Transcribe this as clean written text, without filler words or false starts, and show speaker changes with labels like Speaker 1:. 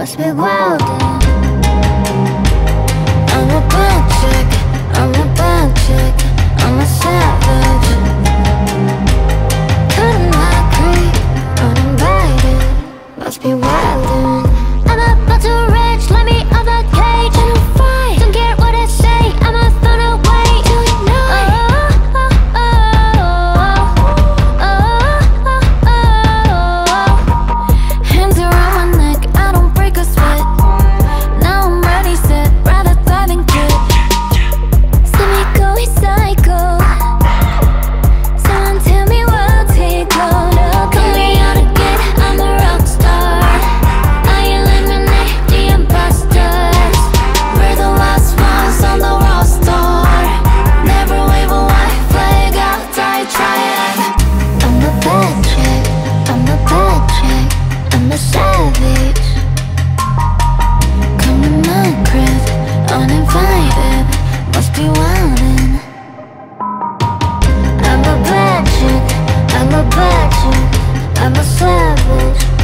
Speaker 1: must be wildin'. I'm a bad chick, I'm a bad chick, I'm a savage. Cutting my creep, uninvited, must be wildin'. I'm about to rage, let me out the cage. In a fight, don't care what I say, I'ma find a way to ignite. Hands around my neck, I don't break a sweat. Now I'm ready, set, rather thrive and quit. See me going psycho. Someone tell me what's he gonna call me out again, I'm a rock star. I eliminate the imposters. We're the last ones on the roster. Never wave a white flag out, I try it. I'm a bad chick, I'm a bad chick, I'm a savage. Come to my crib, uninvited, must be wildin'. I'm a bad chick, I'm a bad chick, I'm a savage.